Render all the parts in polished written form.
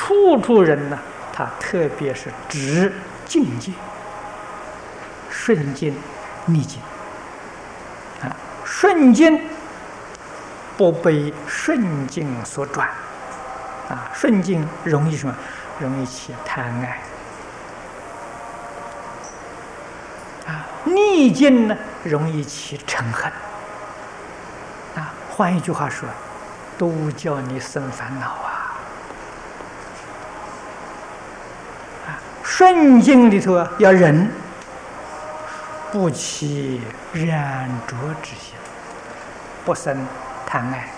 处处人呢，他特别是指境界，顺境、逆境啊，顺境不被顺境所转啊，顺境容易什么？容易起贪爱啊，逆境呢容易起嗔恨啊。换一句话说，都叫你生烦恼啊！顺境里头啊要忍，不起染着之心，不生贪爱；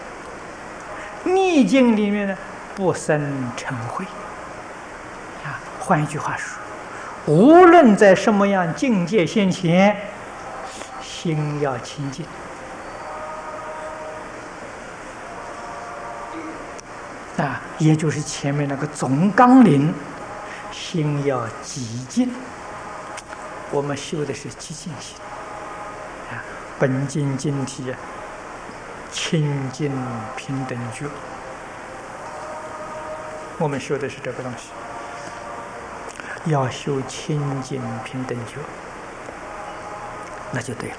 逆境里面呢不生嗔恚啊。换一句话说，无论在什么样境界现前，心要清净。啊，也就是前面那个总纲领，心要极静。我们修的是极静心啊，本经经题清净平等觉，我们修的是这个东西，要修清净平等觉，那就对了。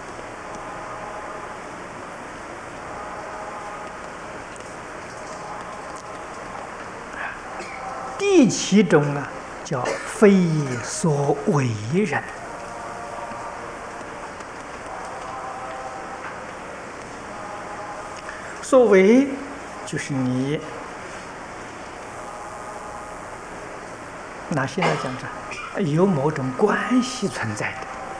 第七种啊，叫非所为人。所为就是你拿现在讲着，有某种关系存在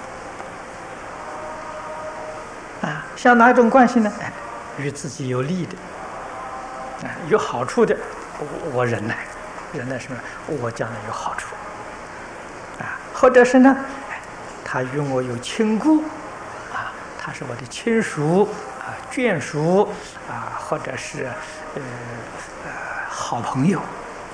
的啊，像哪一种关系呢？与自己有利的啊，有好处的，我忍耐。忍耐什么？我将来有好处啊，或者是呢，他与我有亲故啊，他是我的亲属啊、眷属啊，或者是好朋友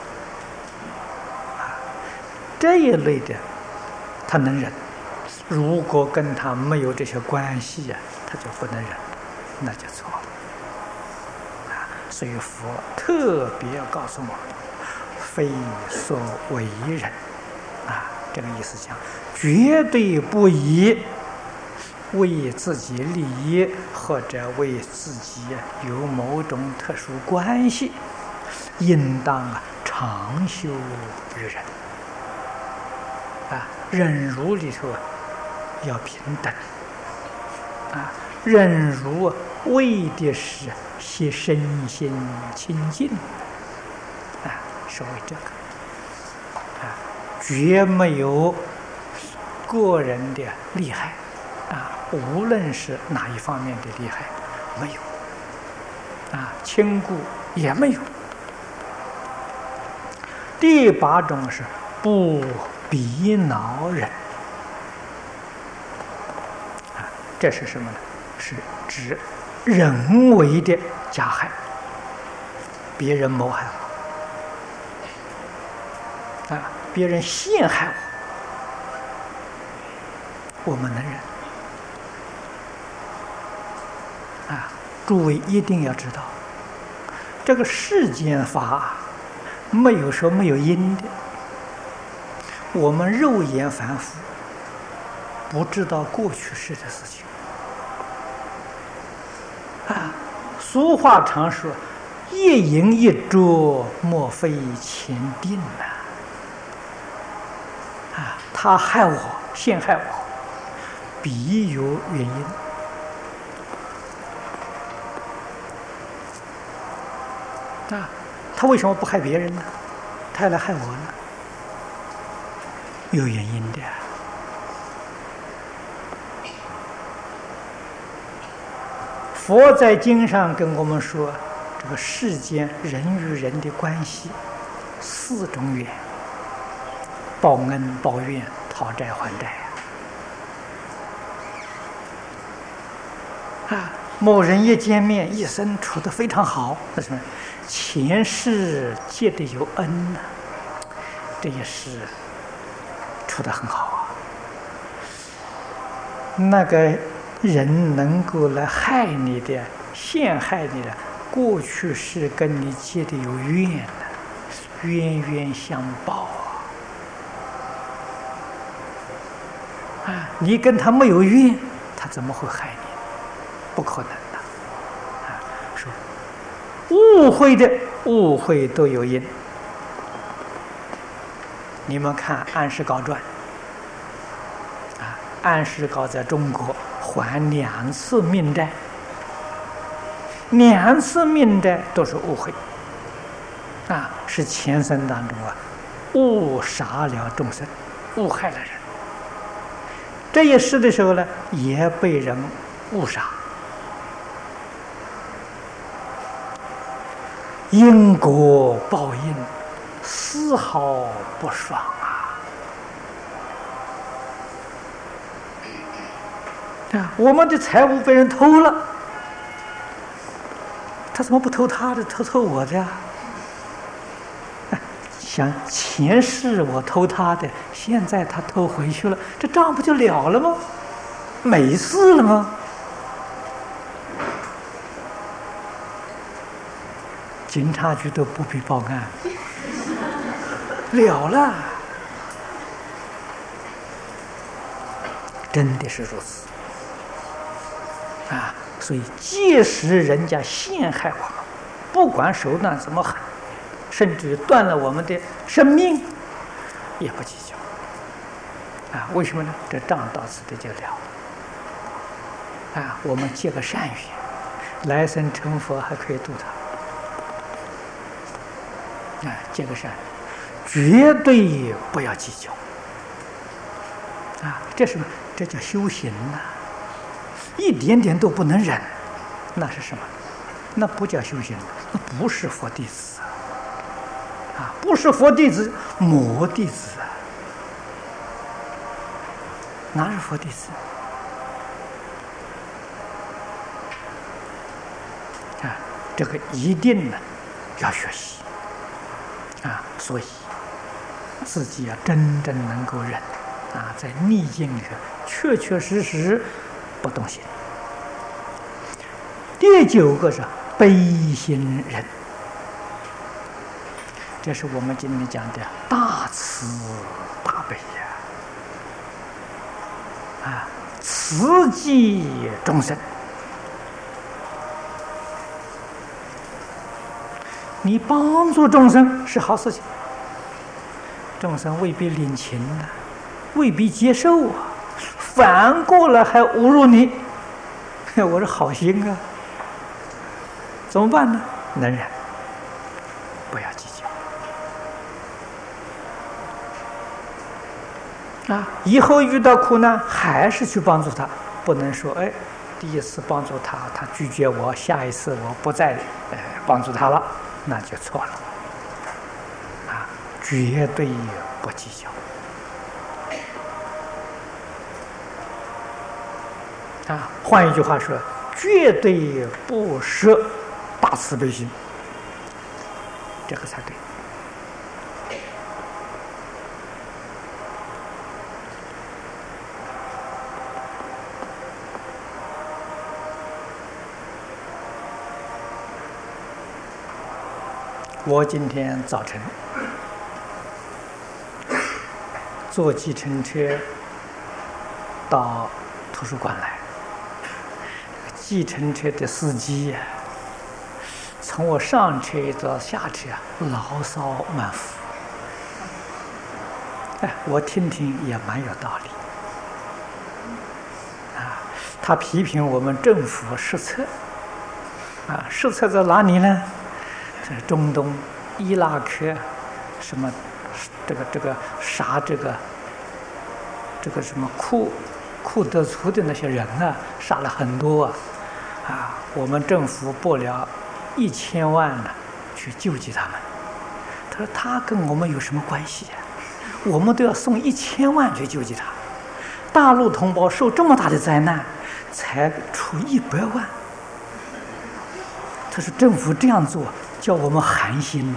啊，这一类的他能忍。如果跟他没有这些关系呀，他就不能忍，那就错了啊。所以佛特别告诉我，非所为人啊，这个意思讲，绝对不以为自己利益或者为自己有某种特殊关系，应当常修于人啊。忍辱里头要平等啊，忍辱为的是其身心清净啊。所谓这个啊，绝没有个人的利害啊，无论是哪一方面的利害，没有啊，亲故也没有。第八种是不逼恼人啊，这是什么呢？是指人为的加害，别人谋害我啊，别人陷害我，我们能忍啊。诸位一定要知道，这个世间法没有说没有因的。我们肉眼凡夫不知道过去世的事情啊。俗话常说，一饮一啄，莫非前定呐。啊，他害我，陷害我，必有原因。啊，他为什么不害别人呢？他要来害我呢？有原因的。佛在经上跟我们说，这个世间人与人的关系4种缘：报恩、报怨、讨债还债啊。某人一见面，一生处得非常好，那什么？前世结的有恩呢，这一世处得很好啊。那个人能够来害你的、陷害你的，过去是跟你结的有怨的， 冤冤相报啊！你跟他没有冤，他怎么会害你？不可能的啊！说误会的误会都有因。你们看安世高传啊，安世高在中国还2次命债，2次命债都是误会啊，是前生当中啊误杀了众生，误害了人。这一世的时候呢，也被人误杀，因果报应，丝毫不爽啊！我们的财物被人偷了，他怎么不偷他的，偷我的呀？想前世我偷他的，现在他偷回去了，这账不就了了吗？没事了吗？警察局都不必报案，了了，真的是如此啊！所以，即使人家陷害我们，不管手段怎么狠，甚至断了我们的生命，也不计较啊！为什么呢？这账到此的就了啊！我们结个善缘，来生成佛还可以度他。啊，结个善，绝对不要计较。啊，这是什么？这叫修行呐！一点点都不能忍，那是什么？那不叫修行，那不是佛弟子啊！不是佛弟子，魔弟子啊！哪是佛弟子？啊，这个一定呢要学习。啊，所以自己要真正能够忍啊，在逆境里确确实实不动心。第9个是悲心忍，这是我们今天讲的大慈大悲呀！啊，慈济众生。你帮助众生是好事情，众生未必领情啊，未必接受啊，反过来还侮辱你，我是好心啊，怎么办呢？能忍，不要计较啊！以后遇到苦难还是去帮助他，不能说哎，第一次帮助他，他拒绝我，下一次我不再帮助他了。那就错了啊！绝对不计较啊！换一句话说，绝对不舍大慈悲心，这个才对。我今天早晨坐计程车到图书馆来，计程车的司机呀，从我上车到下车牢骚满腹，哎，我听听也蛮有道理啊。他批评我们政府失策啊，失策在哪里呢？中东、伊拉克，什么这个杀这个什么库德族的那些人啊，杀了很多啊！我们政府拨了1000万呢，去救济他们。他说他跟我们有什么关系啊？我们都要送1000万去救济他。大陆同胞受这么大的灾难，才出100万。他说政府这样做，叫我们寒心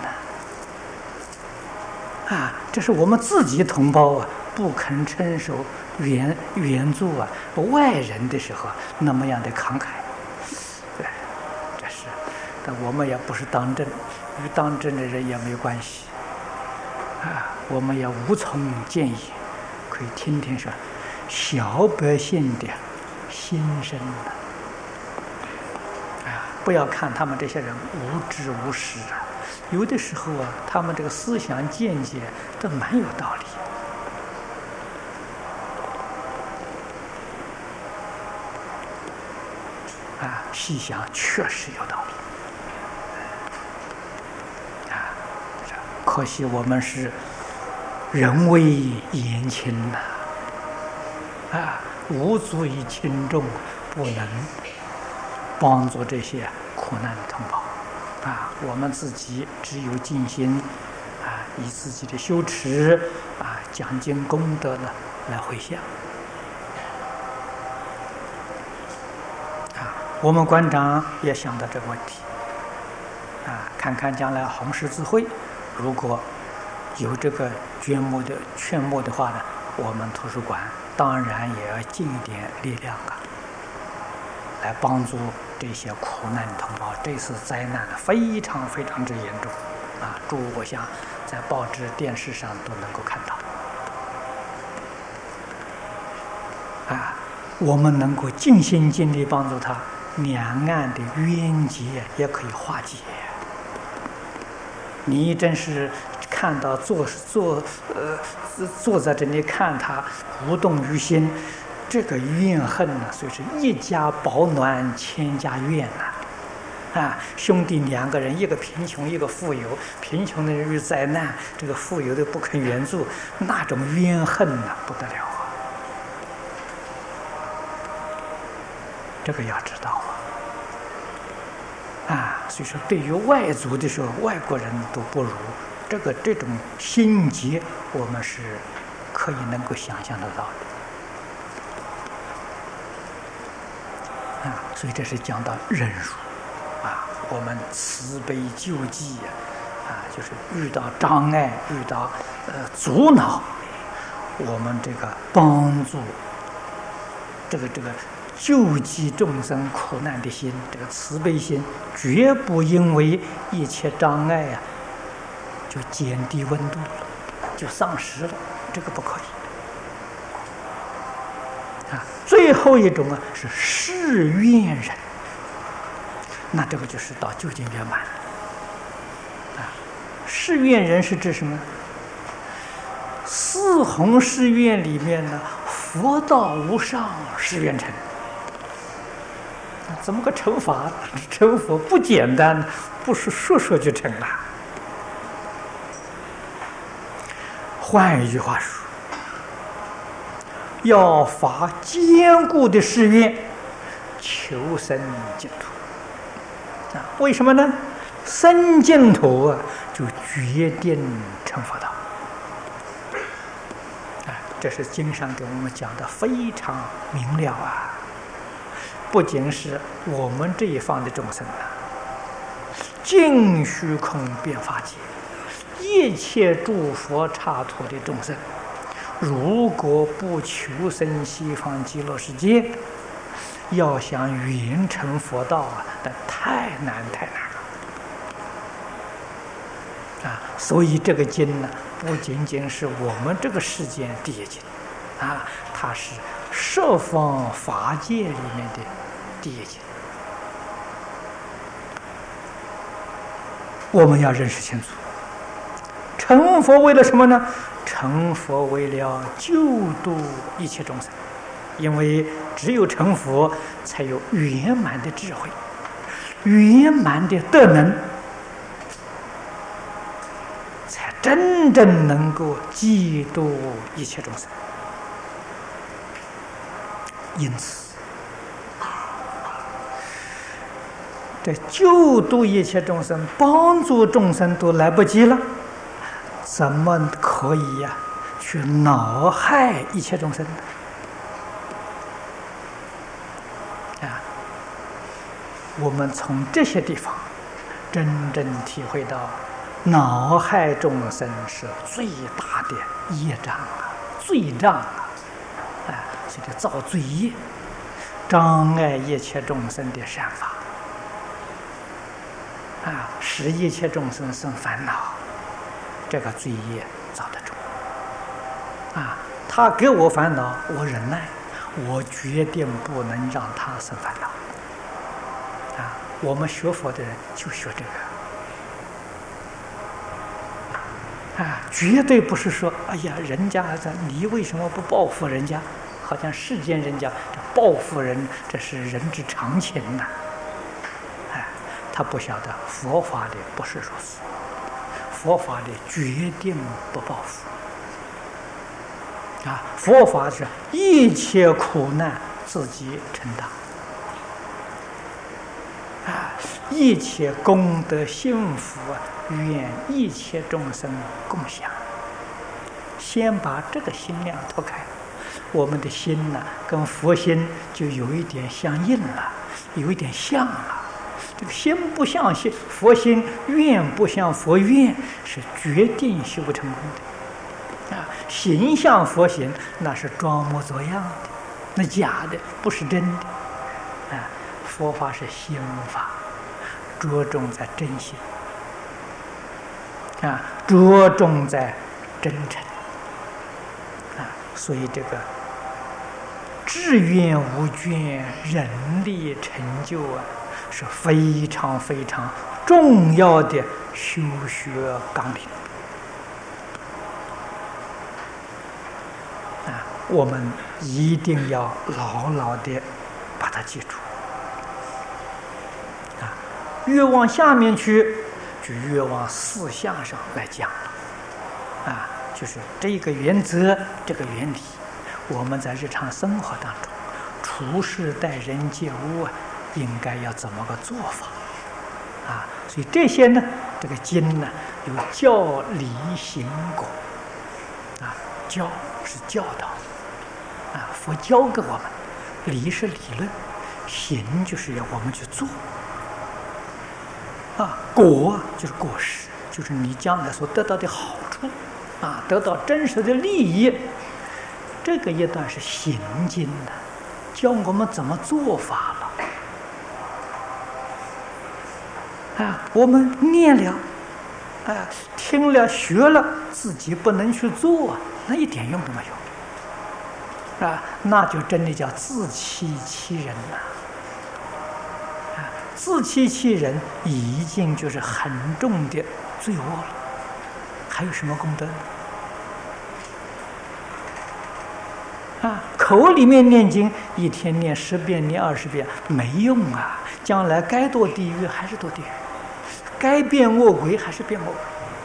呐！啊，这是我们自己同胞啊，不肯承受援助啊，外人的时候那么样的慷慨，对，这是，但我们也不是当政，与当政的人也没有关系我们也无从建议，可以听听说小百姓的心声不要看他们这些人无知无识有的时候他们这个思想见解都蛮有道理。细想确实有道理可惜我们是人微言轻无足以轻重，不能帮助这些苦难的同胞我们自己只有尽心以自己的修持讲经功德呢来回向我们馆长也想到这个问题看看将来红十字会如果有这个劝募的话呢，我们图书馆当然也要尽一点力量来帮助这些苦难同胞。这次灾难非常非常之严重诸位我想在报纸电视上都能够看到我们能够尽心尽力帮助他，两岸的冤结也可以化解。你真是看到坐在这里看他无动于心，这个怨恨呢，所以是一家保暖千家怨兄弟两个人，一个贫穷一个富有，贫穷的人遇灾难，这个富有的不肯援助，那种怨恨不得了这个要知道所以说对于外族的时候，外国人都不如这种心结，我们是可以能够想象得到的所以这是讲到忍辱我们慈悲救济就是遇到障碍遇到阻挠，我们这个帮助这个救济众生苦难的心，这个慈悲心绝不因为一切障碍就减低温度了，就丧失了，这个不可以最后一种是誓愿忍，那这个就是到究竟圆满誓愿忍是指什么？四弘誓愿里面呢，佛道无上誓愿成。怎么个成法？成佛不简单，不是说说就成了。换一句话说，要发坚固的誓愿，求生净土为什么呢？生净土就决定成佛道这是经上给我们讲的非常明了不仅是我们这一方的众生尽虚空遍法界一切诸佛刹土的众生，如果不求生西方极乐世界，要想圆成佛道那太难了所以这个经呢，不仅仅是我们这个世间第一经它是十方法界里面的第一经。我们要认识清楚，成佛为了什么呢？成佛为了救度一切众生，因为只有成佛才有圆满的智慧，圆满的德能，才真正能够济度一切众生。因此这救度一切众生，帮助众生都来不及了，怎么可以去恼害一切众生我们从这些地方真正体会到，恼害众生是最大的业障罪障所以造罪业，障碍一切众生的善法使一切众生生烦恼，这个罪业造得住。啊，他给我烦恼，我忍耐，我决定不能让他生烦恼。啊，我们学佛的人就学这个。啊，绝对不是说，哎呀，人家你为什么不报复人家？好像世间人家报复人，这是人之常情呐。哎，他不晓得佛法的不是如此，佛法的决定不报复。啊，佛法是一切苦难自己承担。啊，一切功德幸福愿一切众生共享。先把这个心量脱开，我们的心呢，跟佛心就有一点相应了，有一点像了。这个心不像佛心，愿不像佛愿，是决定修不成功的。啊，形象佛行那是装模作样的，那假的，不是真的。啊，佛法是心法，着重在真心。啊，着重在真诚。啊，所以这个志愿无倦，人力成就啊，是非常非常重要的修学纲领。啊，我们一定要牢牢的把它记住。啊，越往下面去，就越往四相上来讲了。啊，就是这个原则，这个原理，我们在日常生活当中，处事待人接物啊，应该要怎么个做法？啊，所以这些呢，这个经呢，有教理行果。啊，教是教导，啊，佛教给我们，理是理论，行就是要我们去做。啊，果就是果实，就是你将来所得到的好处，啊，得到真实的利益。这个一段是行经的，教我们怎么做法了。啊，我们念了，啊，听了学了，自己不能去做，那一点用都没有。啊，那就真的叫自欺欺人了。自欺欺人已经就是很重的罪恶了，还有什么功德呢？啊，口里面念经，一天念10遍、念20遍没用啊，将来该堕地狱还是堕地狱，该变恶鬼还是变恶鬼。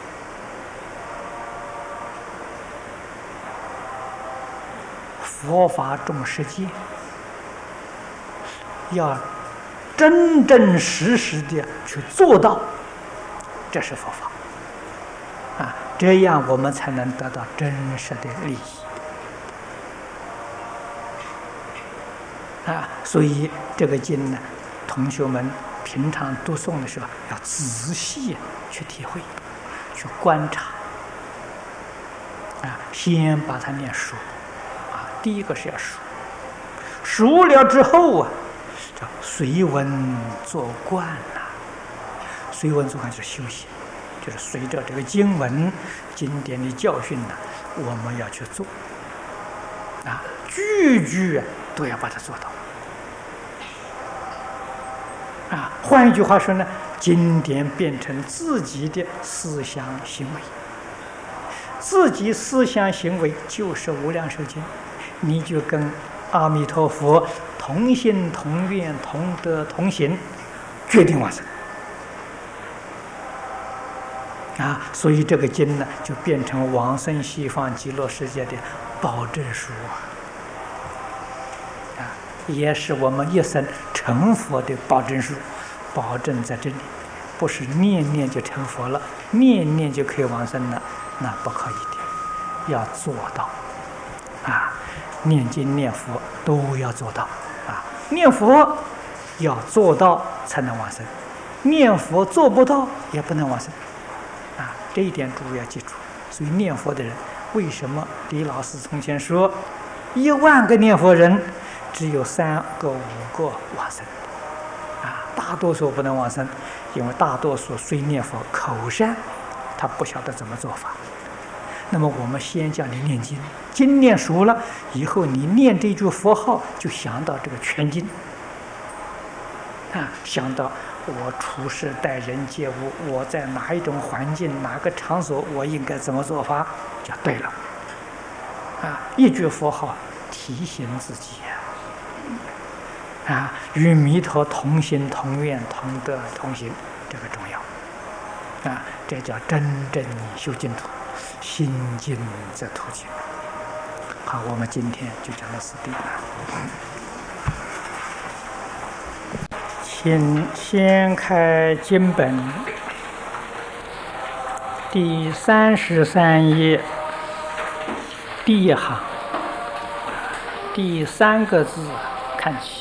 佛法重实践，要真真实实的去做到，这是佛法。啊，这样我们才能得到真实的利益。啊，所以这个经呢，同学们平常读诵的时候要仔细去体会，去观察。啊，先把它念熟。啊，第一个是要熟，熟了之后啊，叫随文做观呐。随文做观就是修行，就是随着这个经文、经典的教训呢，我们要去做。啊，句句都要把它做到。啊，换一句话说呢，经典变成自己的思想行为，自己思想行为就是无量寿经，你就跟阿弥陀佛同心同愿同德同行，决定完成。啊，所以这个经呢，就变成往生西方极乐世界的保证书啊，也是我们一生成佛的保证书，保证在这里，不是念念就成佛了，念念就可以往生了，那不可以的，要做到啊，念经念佛都要做到啊，念佛要做到才能往生，念佛做不到也不能往生。这一点诸位要记住。所以念佛的人，为什么李老师从前说10000个念佛人只有3个5个往生啊？大多数不能往生，因为大多数虽念佛口善，他不晓得怎么做法。 那么我们先叫你念经，经念熟了以后，你念这句佛号就想到这个全经啊，想到我处事待人接物，我在哪一种环境、哪个场所，我应该怎么做法，就对了啊。一句佛号提醒自己啊，与弥陀同心同愿同德同行，这个重要啊，这叫真正修净土，心净则土净。好，我们今天就讲到此地了。请先开经本第33页第一行第3个字看起。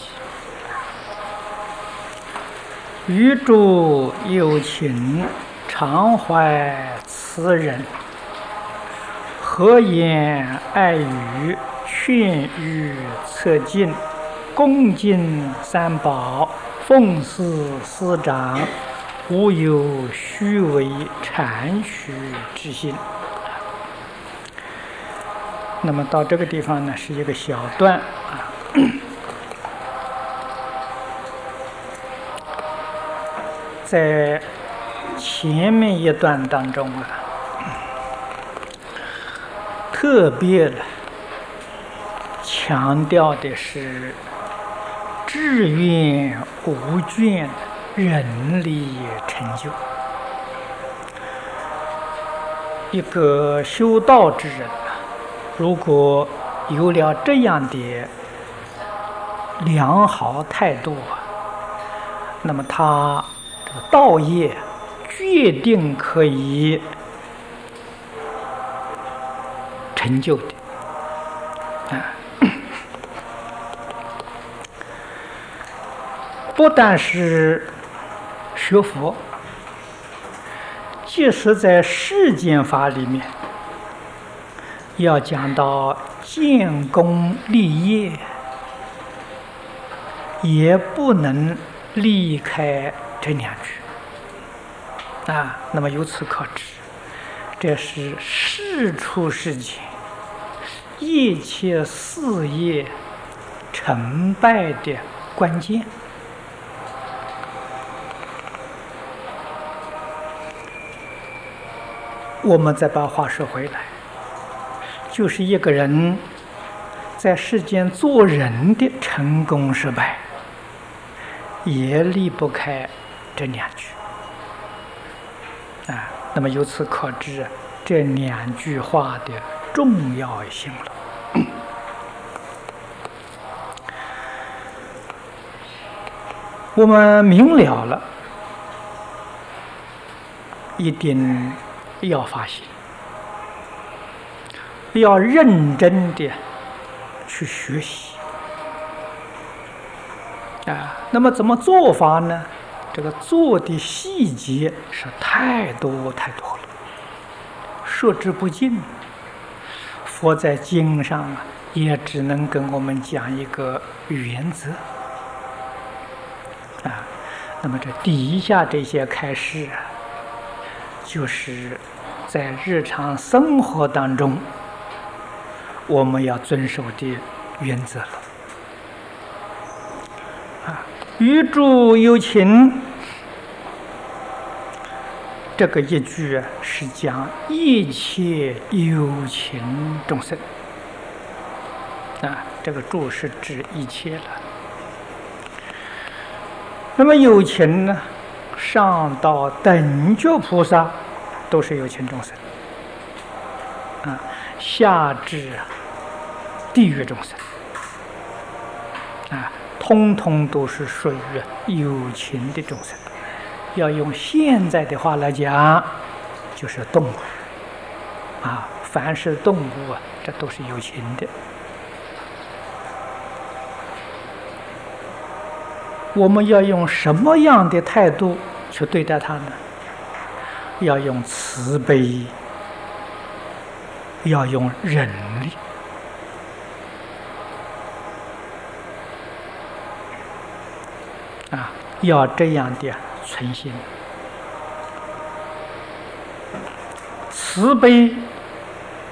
余诸有情常怀慈仁，和言爱语，劝喻策进，恭敬三宝，奉事师长，无有虚伪谄虚之心。那么到这个地方呢，是一个小段啊。在前面一段当中啊，特别强调的是志愿无倦，人力成就。一个修道之人如果有了这样的良好态度那么他这个道业决定可以成就的不但是学佛，即使在世间法里面要讲到建功立业，也不能离开这两句啊。那么由此可知，这是世出世间一切事业成败的关键。我们再把话说回来，就是一个人在世间做人的成功失败，也离不开这两句啊。那么由此可知这两句话的重要性了。我们明了了，一定要发心，要认真的去学习啊。那么怎么做法呢？这个做的细节是太多太多了，说之不尽。佛在经上也只能跟我们讲一个原则啊。那么这底下这些开示就是在日常生活当中我们要遵守的原则了啊。余诸有情，这个一句是讲一切有情众生啊，这个诸是指一切了。那么有情呢，上到等觉菩萨都是有情众生啊，下至地狱众生啊，通通都是属于有情的众生。要用现在的话来讲，就是动物啊，凡是动物这都是有情的。我们要用什么样的态度去对待它呢？要用慈悲，要用忍力啊，要这样的存心。慈悲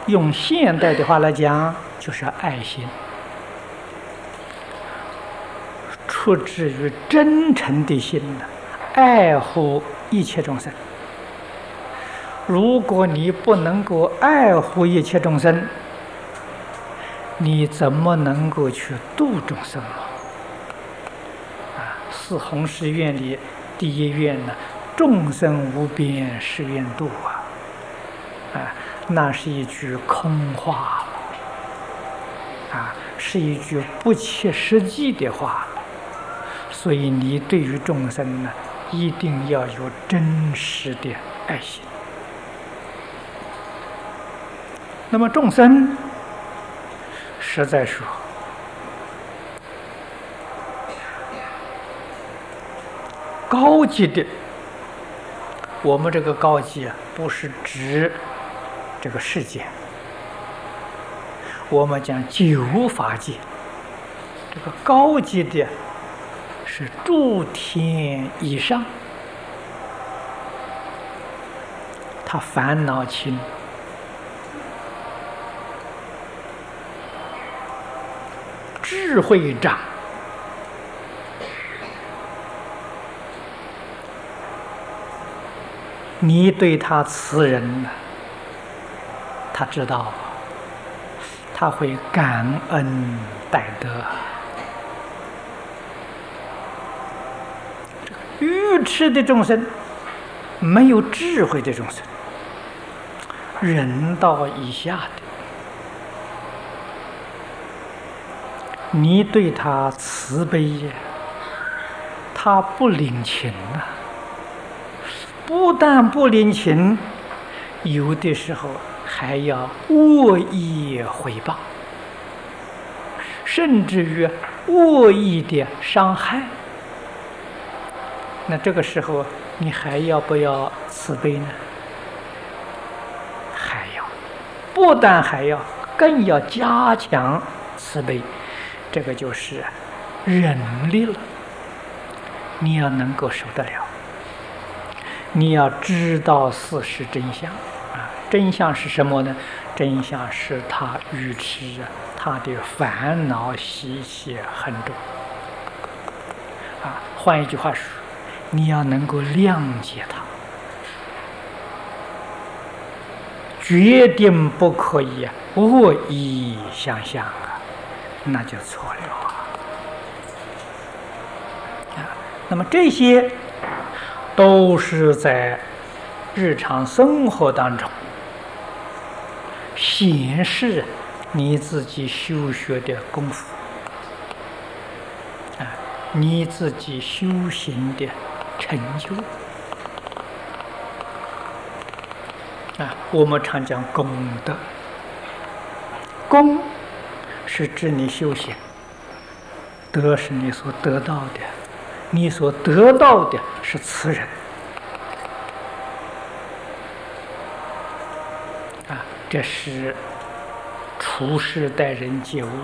用现代的话来讲，就是爱心，出自于真诚的心呢，爱护一切众生。如果你不能够爱护一切众生，你怎么能够去度众生呢？四弘誓愿里第一愿呢，众生无边誓愿度那是一句空话是一句不切实际的话。所以你对于众生呢，一定要有真实的爱心。那么众生实在说，高级的，我们这个高级不是指这个世界，我们讲九法界，这个高级的是诸天以上，他烦恼轻，智慧长，你对他慈人呢，他知道，他会感恩戴德。愚痴的众生，没有智慧的众生，人道以下的，你对他慈悲他不领情不但不领情，有的时候还要恶意回报，甚至于恶意的伤害。那这个时候你还要不要慈悲呢？还要，不但还要，更要加强慈悲。这个就是忍力了。你要能够受得了，你要知道事实真相真相是什么呢？真相是他愚痴他的烦恼习气很重换一句话说，你要能够谅解他，决定不可以恶意相向那就错了那么这些都是在日常生活当中显示你自己修学的功夫你自己修行的成就我们常讲功德，功是指你修行，德是你所得到的，你所得到的是慈人这是处世待人接物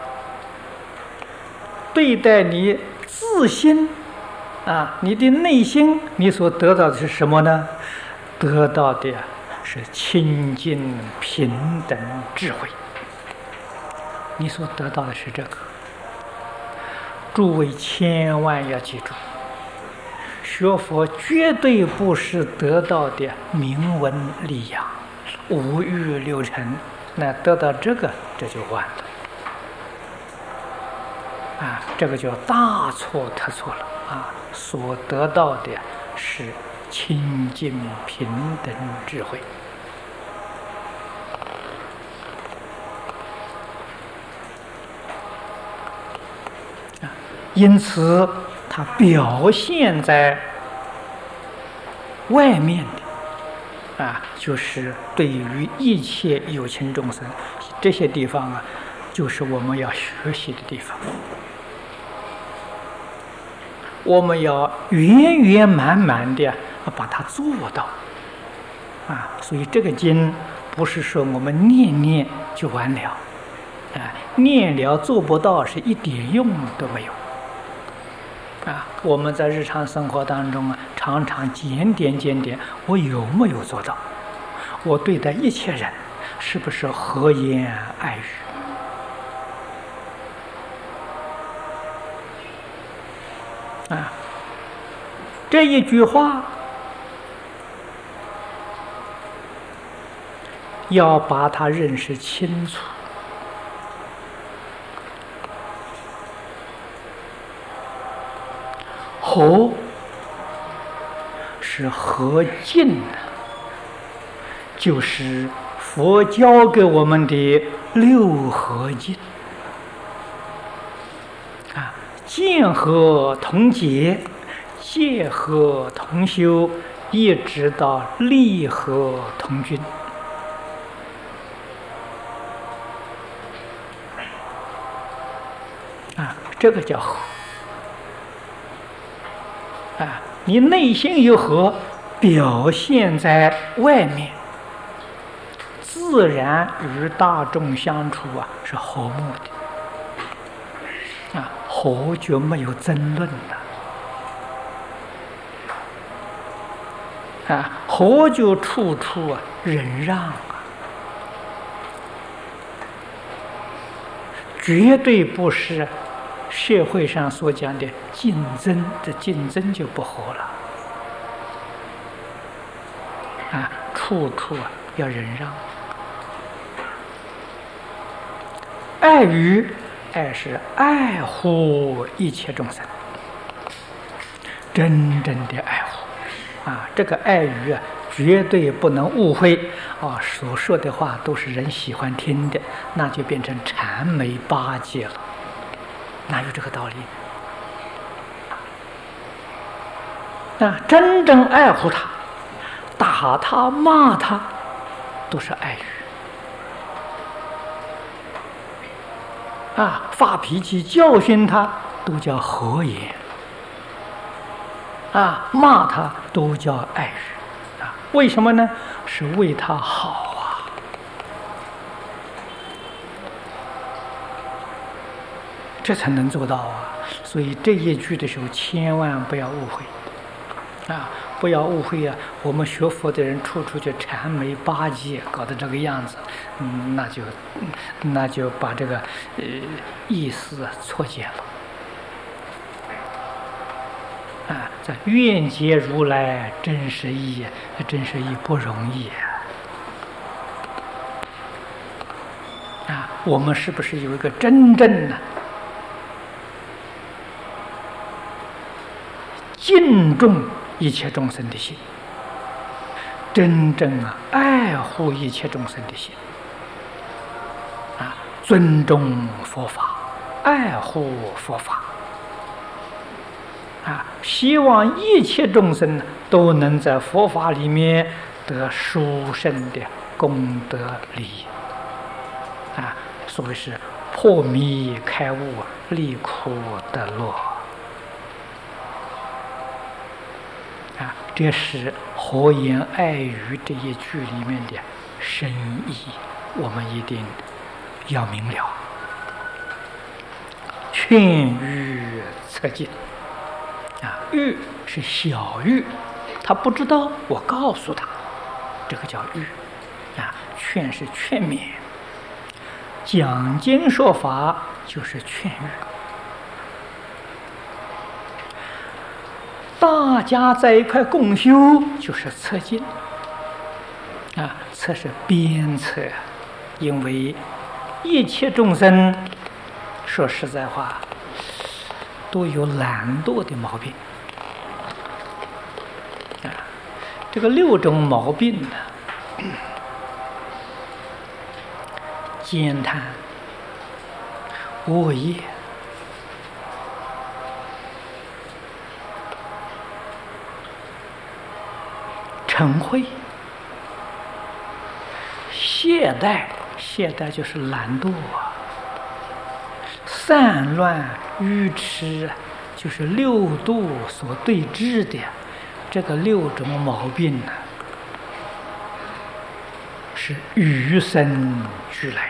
对待你自心你的内心，你所得到的是什么呢？得到的是清净平等智慧，你所得到的是这个。诸位千万要记住，学佛绝对不是得到的名闻利养、五欲六尘，那得到这个这就完了这个叫大错特错了所得到的是清净平等智慧因此它表现在外面的就是对于一切有情众生，这些地方就是我们要学习的地方，我们要圆圆满满的把它做到所以这个经不是说我们念念就完了念了做不到是一点用都没有我们在日常生活当中常常检点检点，我有没有做到？我对待一切人是不是和颜爱语？这一句话要把它认识清楚。和是和敬，就是佛教给我们的六和敬见和同解，戒和同修，一直到利和同均。这个叫和。你内心有和，表现在外面，自然与大众相处是和睦的。和就没有争论了。和就处处忍让绝对不是社会上所讲的竞争，这竞争就不和了。处处要忍让。爱语，爱是爱护一切众生，真正的爱护这个爱语绝对不能误会所说的话都是人喜欢听的，那就变成谄媚巴结了，哪有这个道理？真正爱护他，打他骂他都是爱语发脾气教训他都叫和言骂他都叫爱语为什么呢？是为他好这才能做到所以这一句的时候千万不要误会不要误会我们学佛的人处处就谄媚巴结，搞得这个样子，那就把这个意思错解了这愿解如来真实义，真实义不容易我们是不是有一个真正的敬重一切众生的心，真正爱护一切众生的心尊重佛法，爱护佛法希望一切众生都能在佛法里面得殊胜的功德利益所谓是破迷开悟，离苦得乐这是和言爱语这一句里面的深意，我们一定要明了。劝喻策进喻是小喻，他不知道，我告诉他，这个叫喻劝是劝勉，讲经说法就是劝喻。大家在一块共修就是策进策是鞭策因为一切众生说实在话都有懒惰的毛病这个6种毛病呢，兼贪、恶业、嗔恚、懈怠，懈怠就是懒惰散乱、愚痴就是6度所对治的这个6种毛病呢，是与生俱来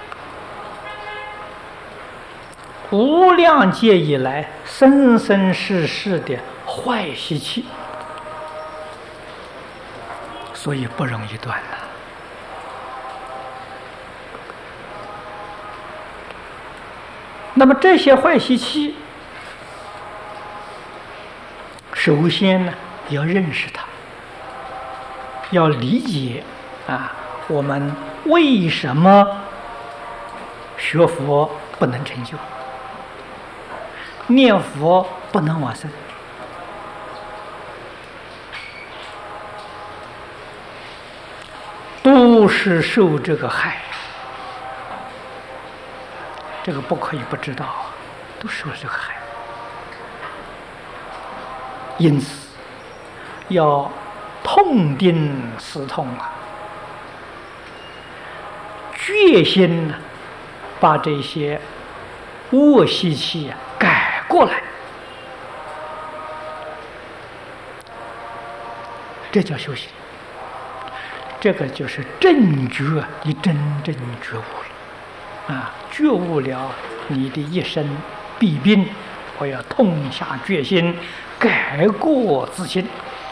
的，无量劫以来生生世世的坏习气，所以不容易断那么这些坏习气，首先呢要认识它，要理解我们为什么学佛不能成就，念佛不能往生。都是受这个害，这个不可以不知道，都受这个害。因此，要痛定思痛决心把这些恶习气改过来，这叫修行。这个就是正觉，你真正觉悟了觉悟了你的一生弊病，我要痛下决心改过自新。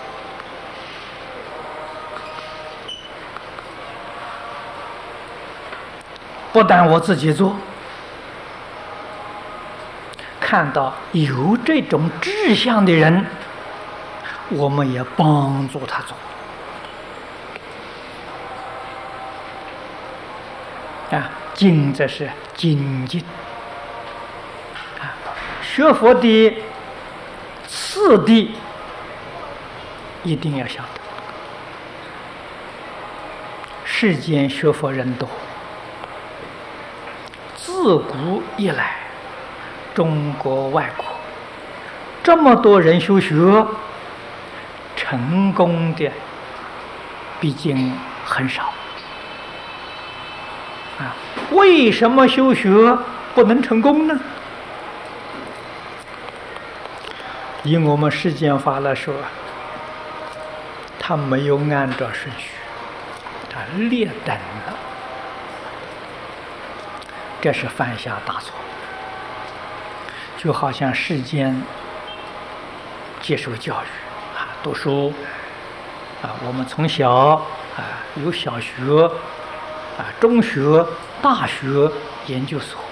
不但我自己做，看到有这种志向的人，我们也帮助他做。精则是精进学佛的次第一定要晓得。世间学佛人多，自古以来，中国外国这么多人修学，成功的毕竟很少为什么修学不能成功呢？以我们世间法来说，他没有按照顺序，他劣等了，这是犯下大错。就好像世间接受教育读书我们从小有小学中学、大学、研究所，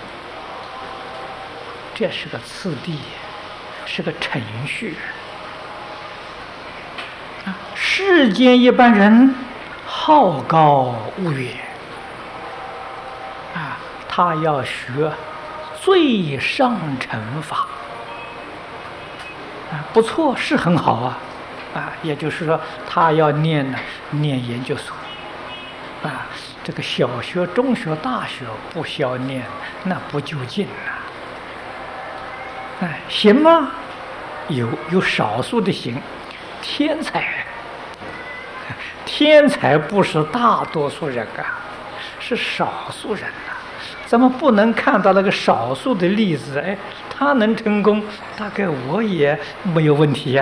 这是个次第，是个程序世间一般人好高骛远他要学最上乘法不错，是很好也就是说他要念研究所这个小学、中学、大学不需要念，那不就近行吗？有少数的行，天才不是大多数人是少数人咱们不能看到那个少数的例子，他能成功，大概我也没有问题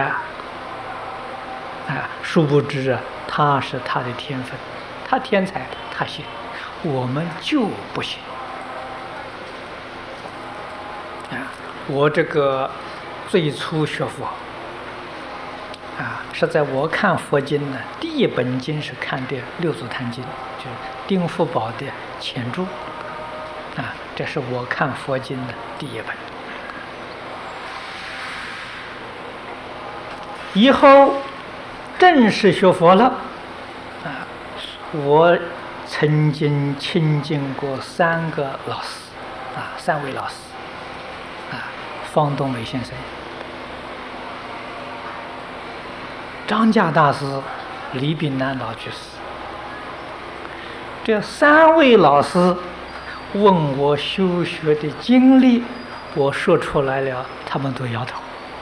殊不知他是他的天分，他天才他行，我们就不行我这个最初学佛是在我看佛经呢，第一本经是看的《六祖坛经》，就是丁福宝的前注这是我看佛经的第一本。以后正式学佛了我曾经亲近过3个老师3位老师方东美先生、张家大师、李炳南老居士。这3位老师问我修学的经历，我说出来了，他们都摇头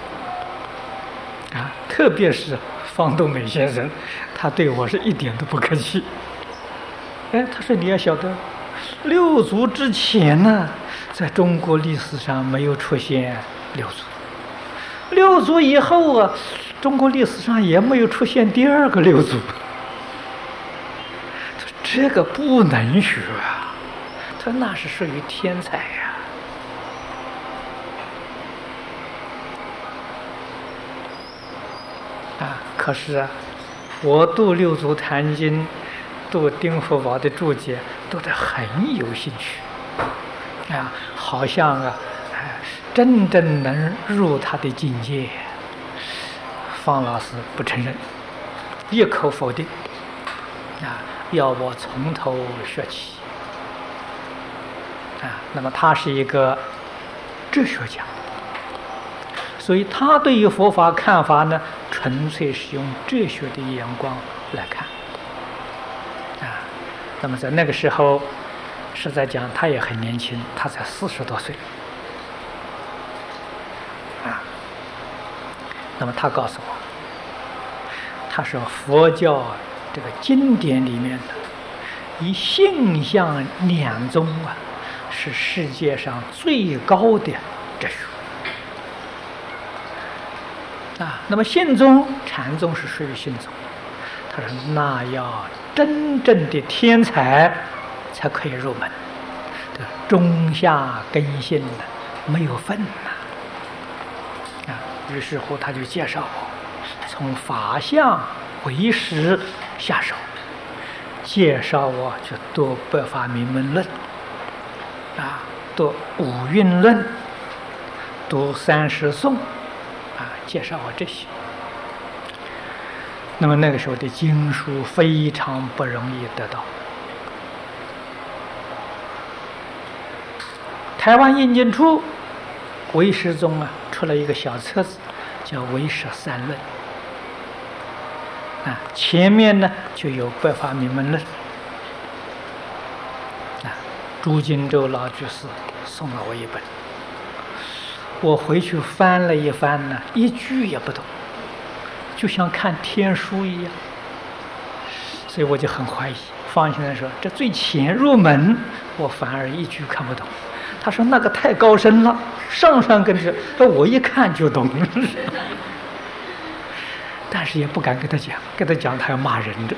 特别是方东美先生，他对我是一点都不客气他说你要晓得六祖之前呢，在中国历史上没有出现六祖，六祖以后中国历史上也没有出现第2个六祖，这个不能学他那是属于天才可是我读六祖坛经，读丁福宝的注解，读得很有兴趣啊，好像啊，真正能入他的境界。方老师不承认，一口否定，啊，要我从头学起。啊，那么他是一个哲学家，所以他对于佛法看法呢，纯粹是用哲学的眼光来看。啊，那么在那个时候，实在讲他也很年轻，他才40多岁。啊，那么他告诉我，他说佛教这个经典里面的以性相两宗啊，是世界上最高的哲学。啊，那么信宗、禅宗是属于信宗。他说那要真正的天才才可以入门，这中下根性的没有分呐。啊，于是乎他就介绍我，从法相唯识下手，介绍我就读《百法明门论》，啊，读五蕴论，读30颂，啊，介绍我这些。那么那个时候的经书非常不容易得到。台湾印经处唯识宗啊出了一个小册子，叫《唯识三论》。啊，前面呢就有《百法明门论》。啊，朱金洲老居士送了我一本，我回去翻了一翻呢，一句也不懂，就像看天书一样。所以我就很怀疑。方先生说这最浅入门，我反而一句看不懂。他说那个太高深了，上跟着，我一看就懂。但是也不敢跟他讲，跟他讲他要骂人的。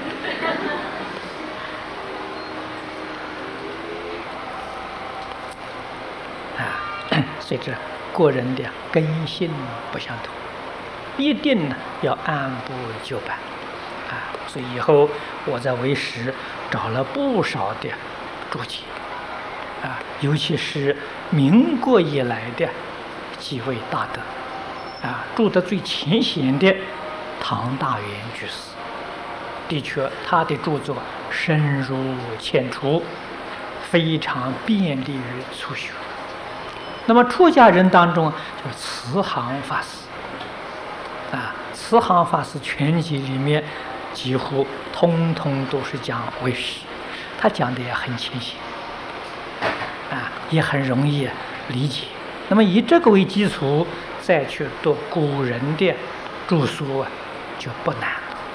啊，所以这个人的根性不相同，一定呢要按部就班。啊，所以以后我在唯识找了不少的注解，啊，尤其是民国以来的几位大德，啊，住得最浅显的唐大元居士，的确他的著作深入浅出，非常便利于初学。那么出家人当中，就是慈航法师，啊，慈航法师全集里面几乎通通都是讲唯识，他讲的也很浅显，啊，也很容易理解。那么以这个为基础，再去读古人的著书啊，就不难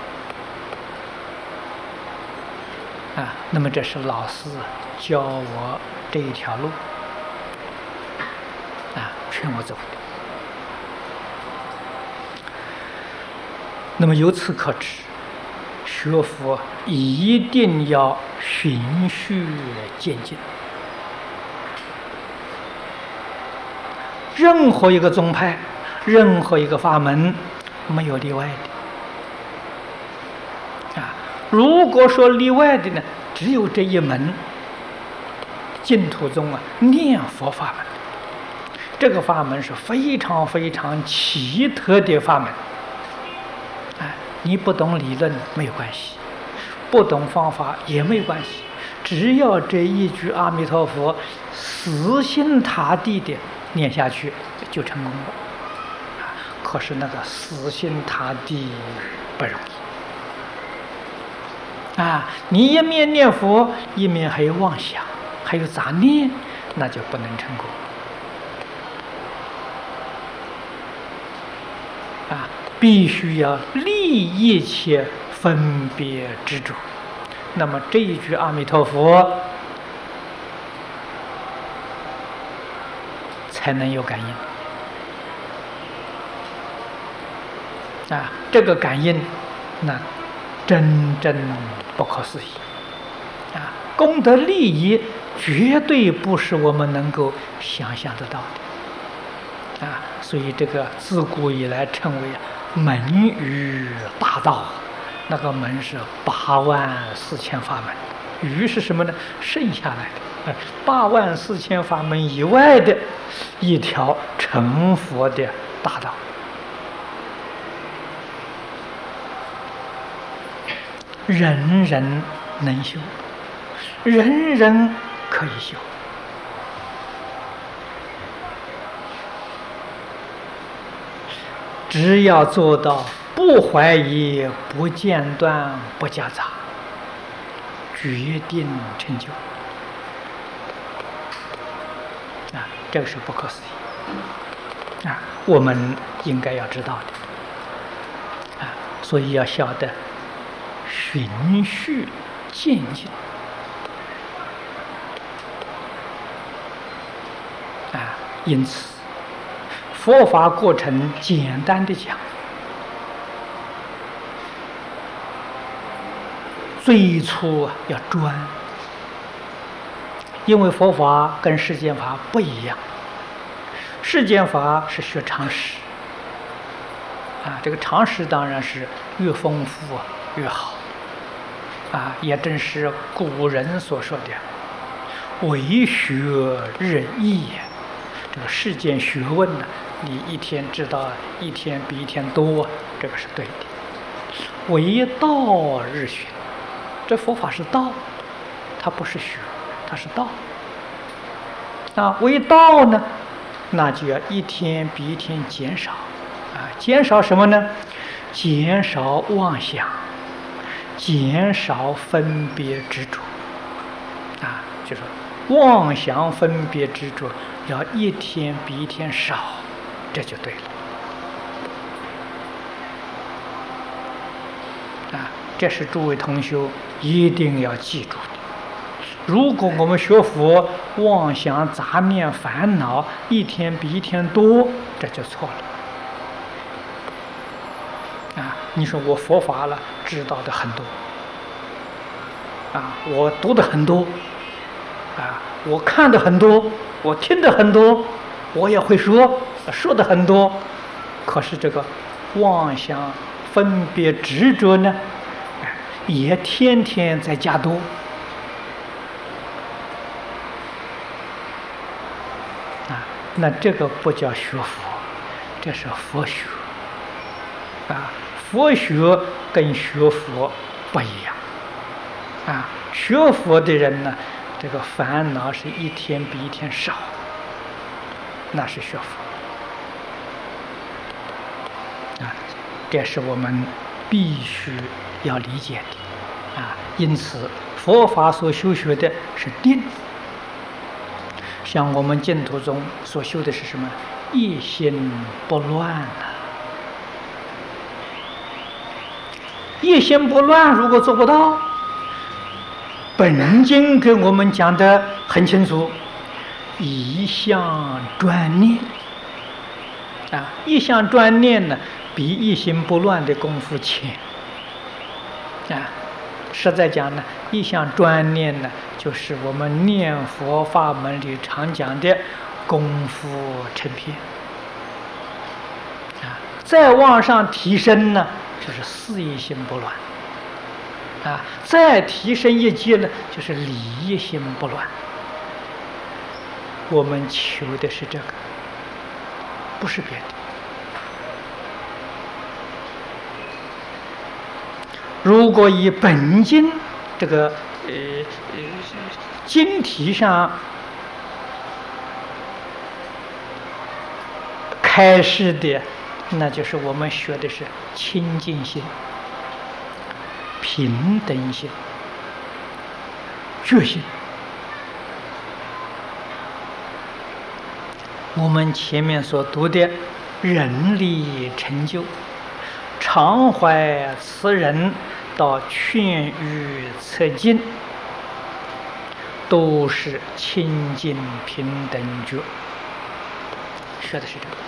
了。啊，那么这是老师教我这一条路，啊，劝我走的。那么由此可知，学佛一定要循序渐进。任何一个宗派，任何一个法门，没有例外的。啊，如果说例外的呢，只有这一门净土宗啊，念佛法门。这个法门是非常非常奇特的法门。啊，你不懂理论没有关系，不懂方法也没有关系，只要这一句阿弥陀佛死心塌地的念下去就成功了。可是那个死心塌地不容易啊！你一面念佛，一面还有妄想，还有杂念，那就不能成功啊！必须要立一切分别执着。那么这一句阿弥陀佛才能有感应啊！这个感应，那真正不可思议啊！功德利益绝对不是我们能够想象得到的啊！所以这个自古以来称为门语大道，那个门是84000法门，语是什么呢？剩下来的。 84000法门以外的一条成佛的大道。人人能修，人人可以修。只要做到不怀疑、不间断、不夹杂，决定成就。这个是不可思议我们应该要知道的所以要晓得循序渐进因此佛法过程简单的讲，最初要专，因为佛法跟世间法不一样，世间法是学常识这个常识当然是越丰富越好也正是古人所说的为学日益这个世间学问呢，你一天知道一天比一天多这个是对的。为道日学，这佛法是道，它不是学，它是道为道呢，那就要一天比一天减少减少什么呢？减少妄想，减少分别执着就是妄想分别执着要一天比一天少，这就对了这是诸位同学一定要记住的。如果我们学佛，妄想杂念烦恼一天比一天多，这就错了你说我佛法了，知道的很多我读的很多我看的很多，我听的很多，我也会说的很多，可是这个妄想分别执着呢也天天在加多那这个不叫学佛，这是佛学佛学跟学佛不一样学佛的人呢，这个烦恼是一天比一天少，那是学佛这是我们必须要理解的因此佛法所修学的是定，像我们净土中所修的是什么？一心不乱一心不乱如果做不到，本经给我们讲的很清楚，一向专念一向专念呢比一心不乱的功夫浅实在讲呢，一向专念呢就是我们念佛法门里常讲的功夫成片再往上提升呢就是四一心不乱再提升一阶呢就是理一心不乱。我们求的是这个，不是别的。如果以本经这个经题上开示的，那就是我们学的是清净心、平等心、觉心。我们前面所读的人力成就、常怀慈仁到劝喻策进，都是清净平等觉，说的是这个。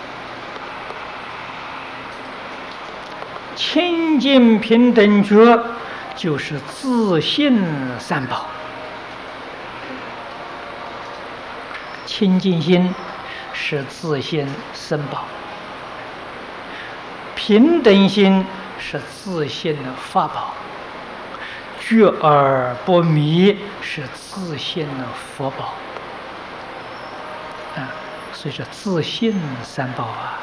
清净平等觉就是自性三宝，清净心是自性三宝，平等心是自性的法宝， 觉而不迷，是自信的佛宝啊。所以说自信三宝啊。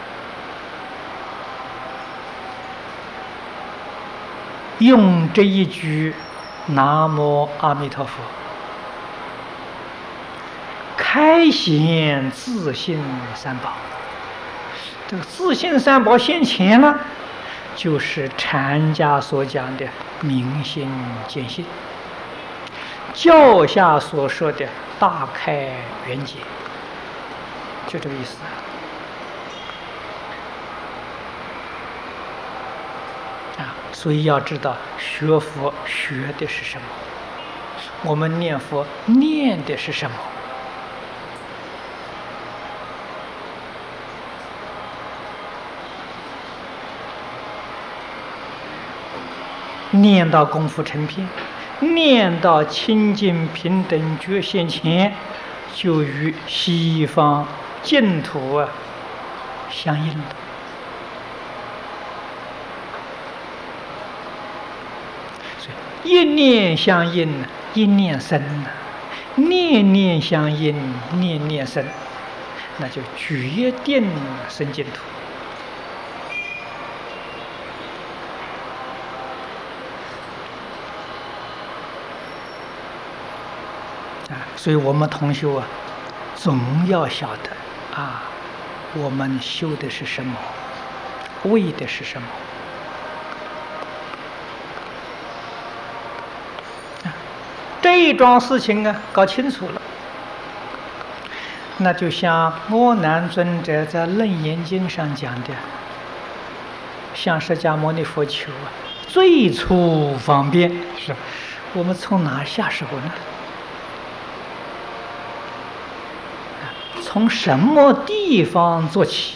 用这一句南无阿弥陀佛，开显自信三宝。这个自信三宝现前了，就是禅家所讲的明心见性，教下所说的大开圆解，就这个意思。所以要知道学佛学的是什么，我们念佛念的是什么。念到功夫成片，念到清净平等觉现前，就与西方净土相应了。一念相应，一念生呢；念念相应，念念生，那就决定生净土。所以我们同修啊，总要晓得啊，我们修的是什么，为的是什么。这一桩事情啊，搞清楚了，那就像阿难尊者在《楞严经》上讲的，向释迦牟尼佛求啊，最初方便，是我们从哪下手呢？从什么地方做起？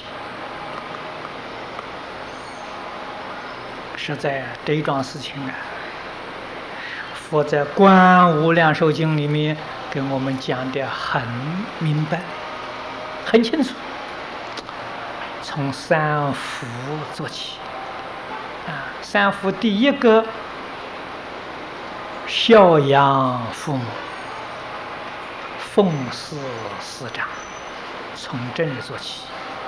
实在这一桩事情啊，佛在《观无量寿经》里面跟我们讲的很明白、很清楚。从三福做起啊，三福第一个，孝养父母，奉事师长，从这里做起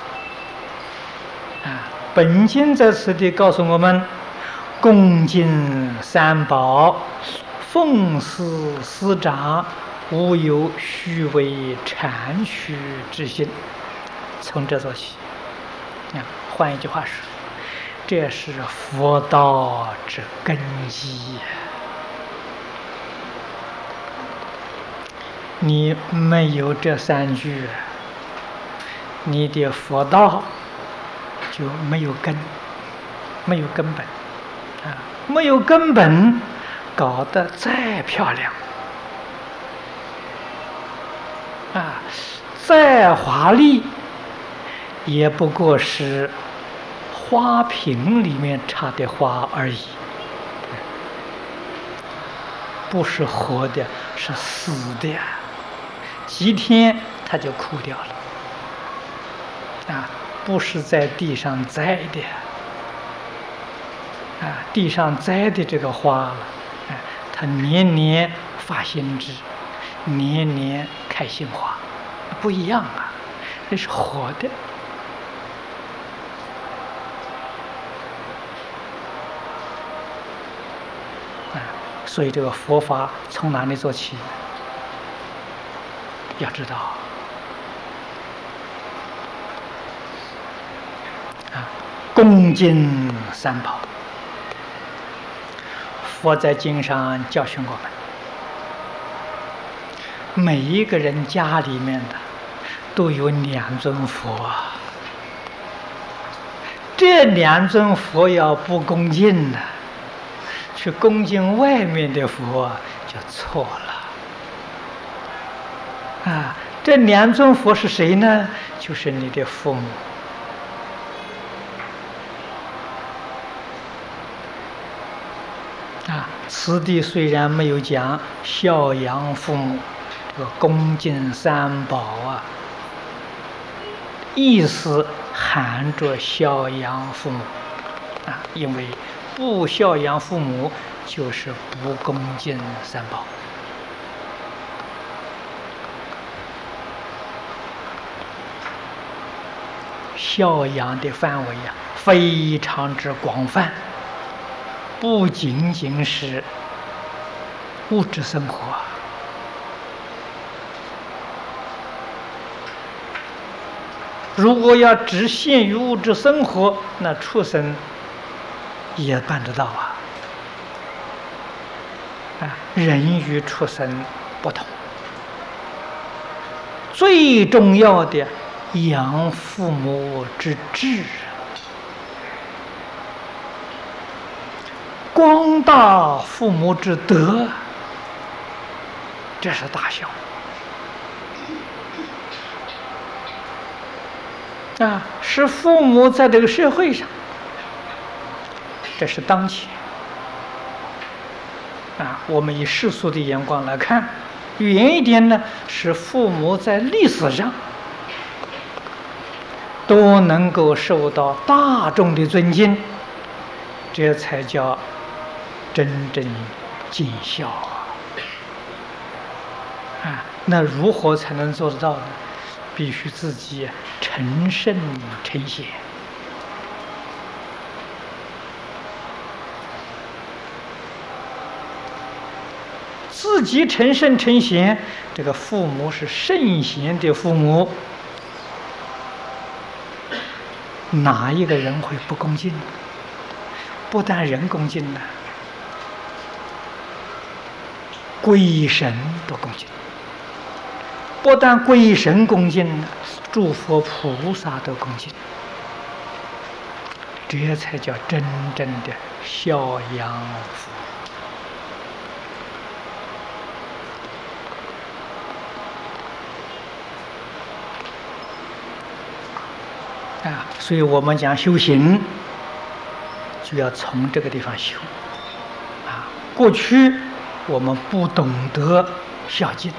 啊。本经在此地告诉我们，恭敬三宝，奉事师长，无有虚伪谄曲之心，从这做起。换一句话说，这是佛道之根基。你没有这三句，你的佛道就没有根，没有根本啊！没有根本，搞得再漂亮啊，再华丽，也不过是花瓶里面插的花而已，不是活的，是死的，几天它就枯掉了啊！不是在地上栽的啊，地上栽的这个花，它年年发新枝，年年开新花，不一样啊，这是活的。所以这个佛法从哪里做起？要知道啊，恭敬三宝。佛在经上教训我们，每一个人家里面的都有两尊佛，这两尊佛要不恭敬呢，去恭敬外面的佛就错了啊！这两尊佛是谁呢？就是你的父母啊。此地虽然没有讲孝养父母，这个恭敬三宝啊，意思含着孝养父母啊，因为不孝养父母， 就是不恭敬三宝。孝养的范围呀，非常之广泛，不仅仅是物质生活。如果要只限于物质生活，那畜生也办得到啊！人与畜生不同，最重要的养父母之志，光大父母之德，这是大孝。使父母在这个社会上，这是当前。我们以世俗的眼光来看，远一点呢，使父母在历史上都能够受到大众的尊敬，这才叫真正尽孝啊！那如何才能做得到呢？必须自己成圣成贤。自己成圣成贤，这个父母是圣贤的父母，哪一个人会不恭敬？不但人恭敬呢，鬼神都恭敬。不但鬼神恭敬，诸佛菩萨都恭敬，这才叫真正的孝养父母。所以我们讲修行，就要从这个地方修。过去我们不懂得孝敬。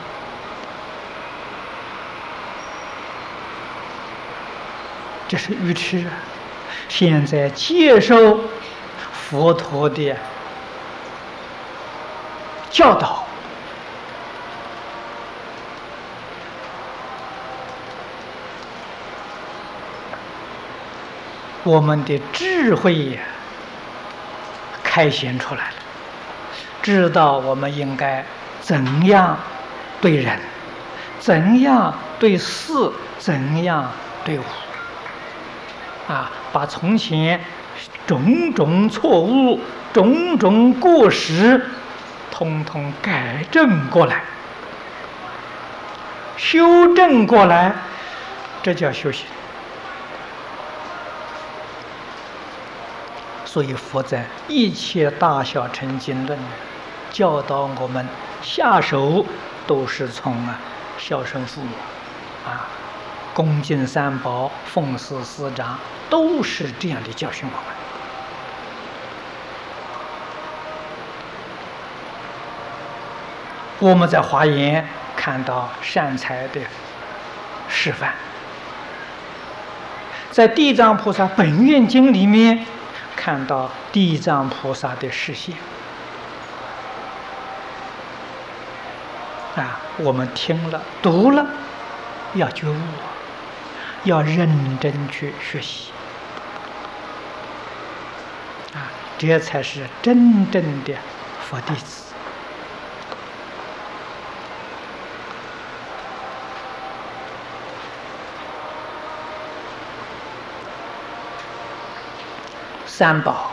这是愚痴啊！现在接受佛陀的教导，我们的智慧开显出来了，知道我们应该怎样对人，怎样对事，怎样对物。把从前种种错误、种种过失，统统改正过来、修正过来，这叫修行。所以佛在《一切大小乘经论》教导我们下手都是从孝顺父母恭敬三宝、奉事师长，都是这样的教训我们。我们在华严看到善财的示范，在地藏菩萨本愿经里面看到地藏菩萨的示现。我们听了、读了，要觉悟，要认真去学习，这才是真正的佛弟子。三宝，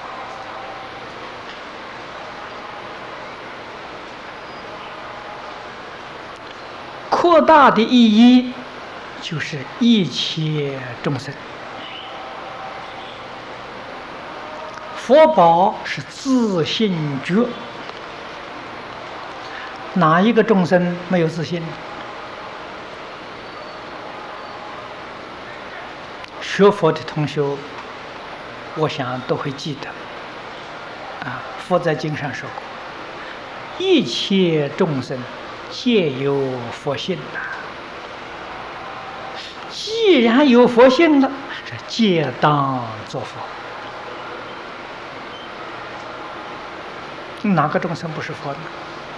扩大的意义就是一切众生。佛宝是自信觉，哪一个众生没有自信？学佛的同学，我想都会记得，佛在经上说过，一切众生皆有佛性呐。既然有佛性了，这皆当作佛。 哪个众生不是佛呢？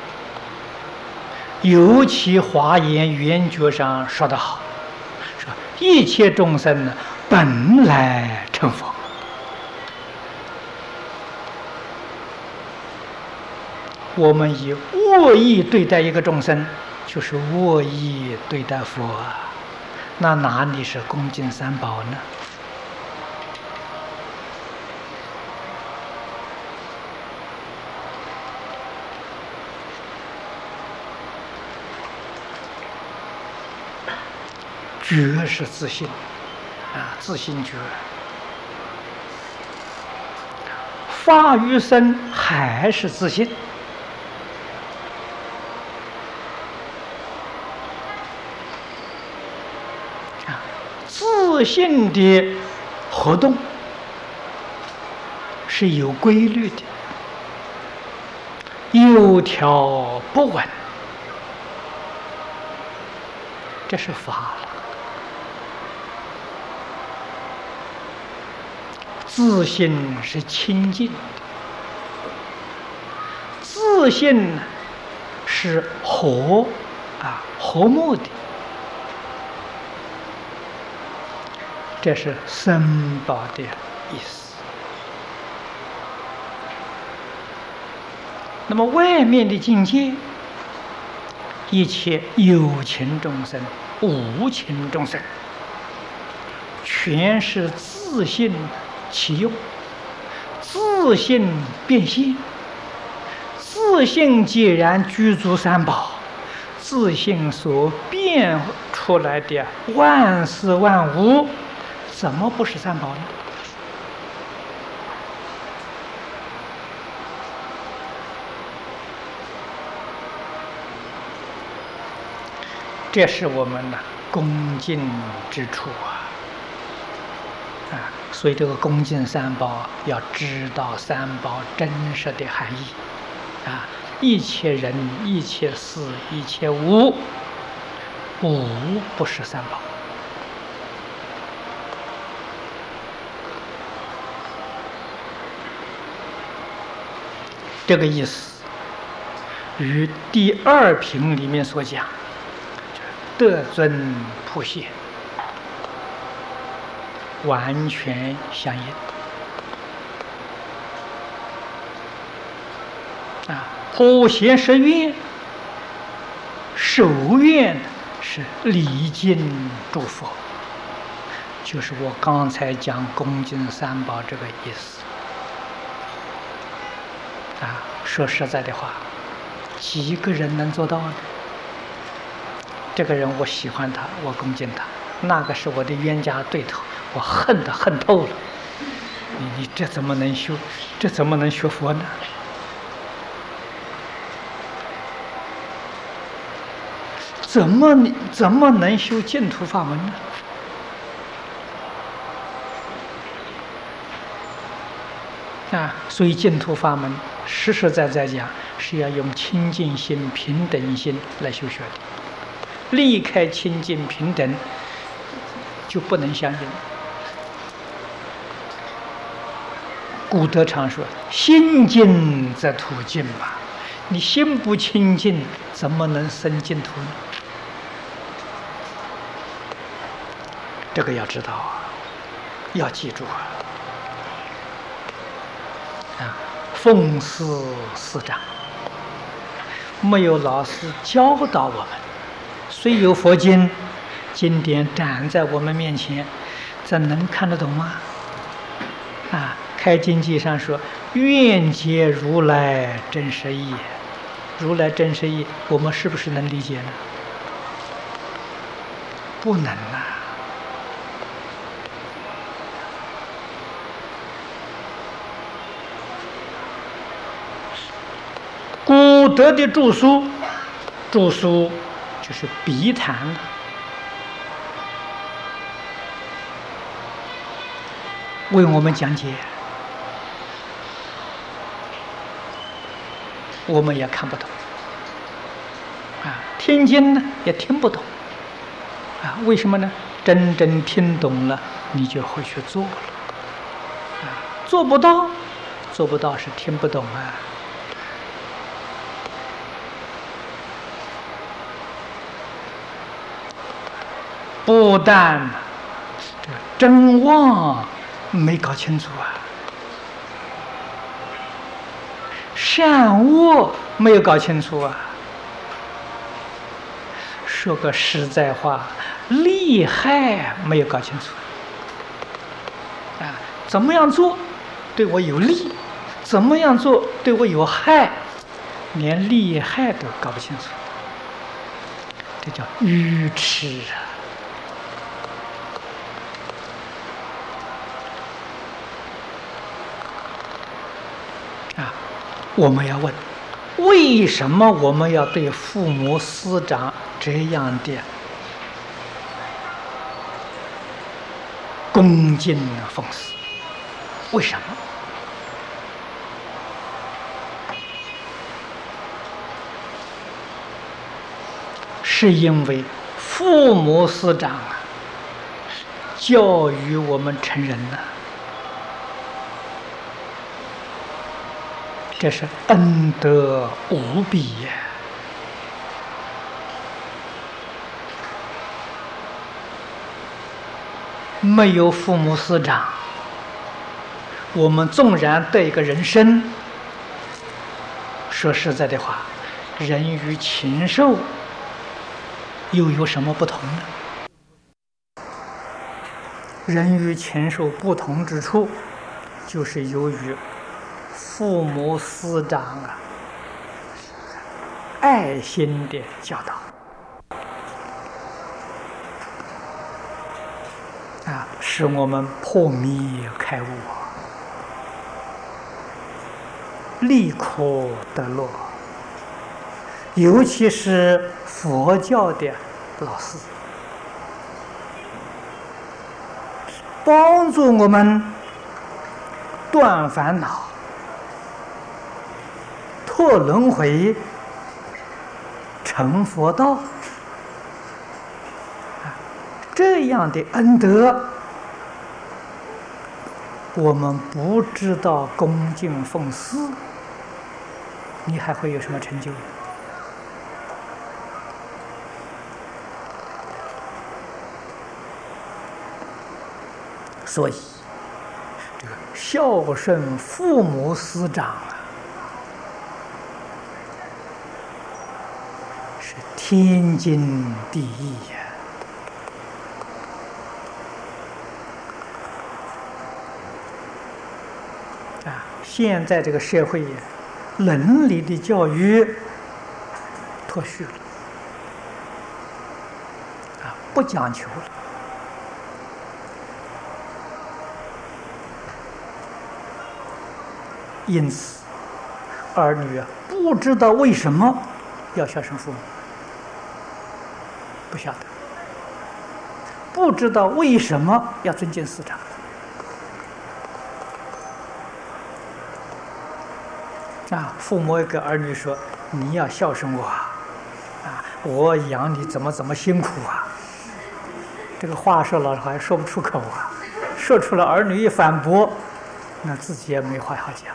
尤其《华严圆觉》上说得好，说一切众生呢本来成佛。我们以恶意对待一个众生，就是恶意对待佛啊，那哪里是恭敬三宝呢？觉是自信啊，自信觉。发于身还是自信啊，自信的活动是有规律的，有条不紊，这是法了。自信是清净的，自信是和睦的，这是僧宝的意思。那么外面的境界，一切有情众生、无情众生，全是自信起用，自信变现。自信既然具足三宝，自信所变出来的万事万物，怎么不是三宝呢？这是我们的恭敬之处啊！所以这个恭敬三宝，要知道三宝真实的含义啊！一切人、一切事、一切物，无不是三宝。这个意思与第二品里面所讲得尊普贤完全相应啊！普贤是愿，受愿是礼敬诸佛，就是我刚才讲恭敬三宝这个意思啊！说实在的话，几个人能做到呢？这个人我喜欢他，我恭敬他；那个是我的冤家对头，我恨他恨透了。你这怎么能修？这怎么能学佛呢？怎么能修净土法门呢？啊，所以净土法门实实在在讲，是要用清净心、平等心来修学的。离开清净平等，就不能相应。古德常说：“心净则土净嘛。”你心不清净，怎么能生净土呢？这个要知道啊，要记住啊！奉事师长，没有老师教导我们，虽有佛经经典展在我们面前，怎能看得懂吗？啊，开经记上说：“愿解如来真实义。”如来真实义，我们是不是能理解呢？不能啊！古德的著书就是笔谈的，为我们讲解，我们也看不懂啊，听经呢也听不懂啊，为什么呢？真正听懂了，你就会去做了啊，做不到是听不懂啊。 不但这个真妄没搞清楚啊，善恶没有搞清楚啊。说个实在话，利害没有搞清楚啊！怎么样做对我有利，怎么样做对我有害，连利害都搞不清楚，这叫愚痴啊！我们要问，为什么我们要对父母师长这样的恭敬奉事？为什么？是因为父母师长啊，教育我们成人呢，这是恩德无比呀。没有父母师长，我们纵然得一个人生，说实在的话，人与禽兽又有什么不同呢？人与禽兽不同之处，就是由于父母师长啊，爱心的教导啊，使我们破灭开悟，立可得乐。尤其是佛教的老师，帮助我们断烦恼、脱轮回、成佛道，这样的恩德，我们不知道恭敬奉事，你还会有什么成就？所以，这个孝顺父母师长啊，是天经地义呀。现在这个社会，伦理的教育脱序了，不讲求了。因此，儿女不知道为什么要孝顺父母，不晓得，不知道为什么要尊敬师长。父母给儿女说：“你要孝顺我我养你怎么辛苦啊！”这个话说老实话说不出口啊，说出了儿女一反驳，那自己也没话好讲。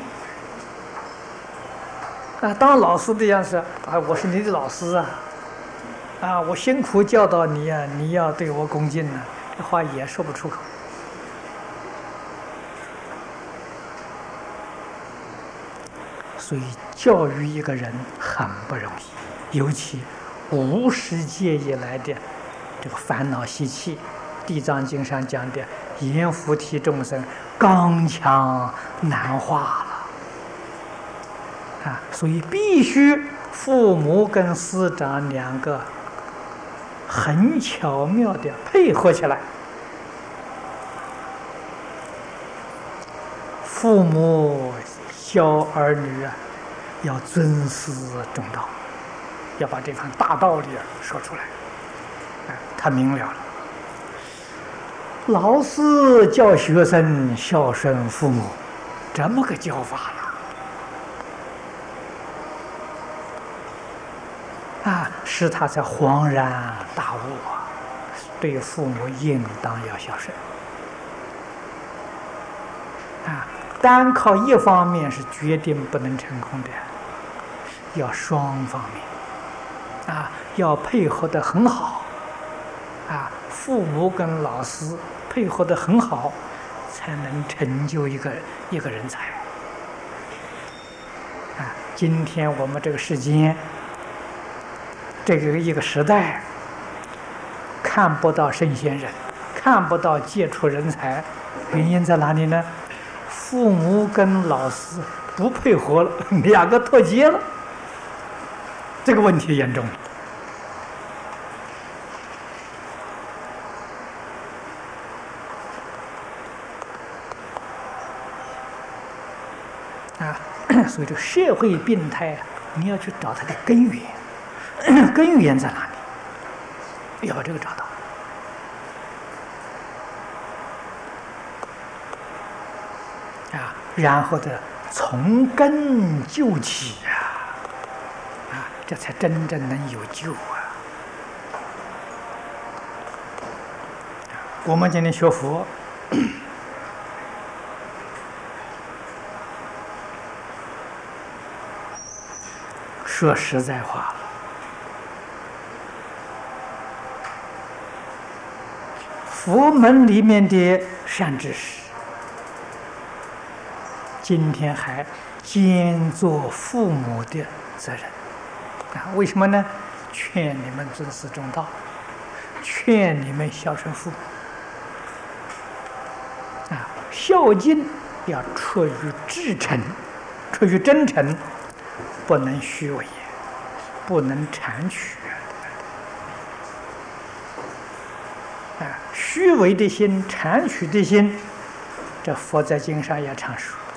当老师的样子我是你的老师我辛苦教导你你要对我恭敬这话也说不出口。所以教育一个人很不容易，尤其无始界以来的这个烦恼习气，《地藏经》上讲的阎浮提众生刚强难化了所以必须父母跟师长两个很巧妙的配合起来。父母教儿女要尊师重道，要把这番大道理说出来，他明了了。老师教学生孝顺父母，这么个教法了使他才恍然大悟对父母应当要孝顺单靠一方面是决定不能成功的，要双方面要配合得很好父母跟老师配合得很好，才能成就一个人才。啊，今天我们这个世间，这个一个时代，看不到圣贤人，看不到杰出人才，原因在哪里呢？父母跟老师不配合了，两个脱节了，这个问题严重了。所以这个社会病态啊，你要去找它的根源，根源在哪里？要把这个找到。然后的从根救起这才真正能有救啊！我们今天学佛，说实在话，佛门里面的善知识，今天还兼做父母的责任为什么呢？劝你们尊师重道，劝你们孝顺父母孝敬要出于至诚，出于真诚，不能虚伪，不能谄取虚伪的心、谄取的心，这佛在经上也常说。